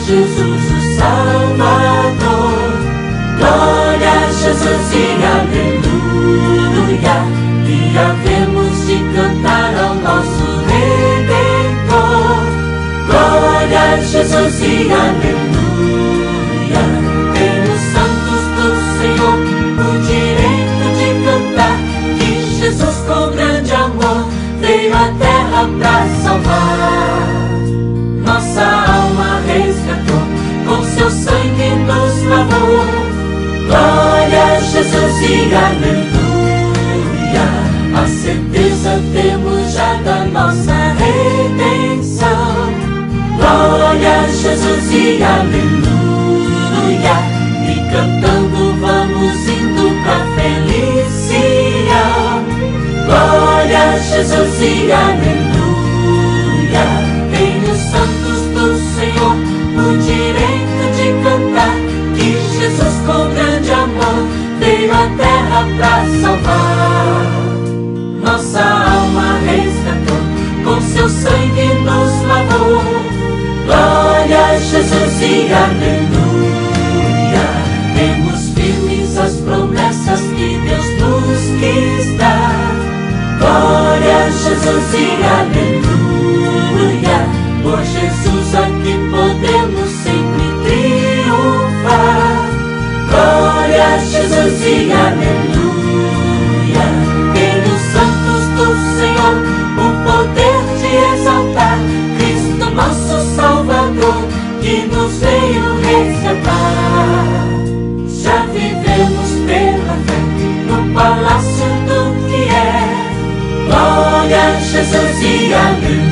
Jesus o Salvador. Glória a Jesus e aleluia. E havemos de cantar ao nosso Redentor. Glória a Jesus e aleluia. Tem os santos do Senhor o direito de cantar que Jesus com grande amor veio à terra pra salvar. Nossa alma resgatou, com seu sangue nos lavou. Glória a Jesus e aleluia. A certeza temos já da nossa redenção. Glória a Jesus e aleluia. E cantando vamos indo pra felicião. Glória a Jesus e aleluia. Tem os santos do Senhor o direito de cantar que Jesus com grande amor veio à terra pra salvar. Nossa alma resgatou, com seu sangue nos lavou. Glória a Jesus e aleluia. Temos firmes as promessas que Deus nos quis dar. Glória a Jesus e aleluia. Por Jesus aqui podemos sempre triunfar. Glória a Jesus e aleluia. Tem os santos do Senhor o poder de exaltar Cristo nosso Salvador, que nos veio resgatar. Já vivemos pela fé no palácio do que é. Glória a Jesus e aleluia.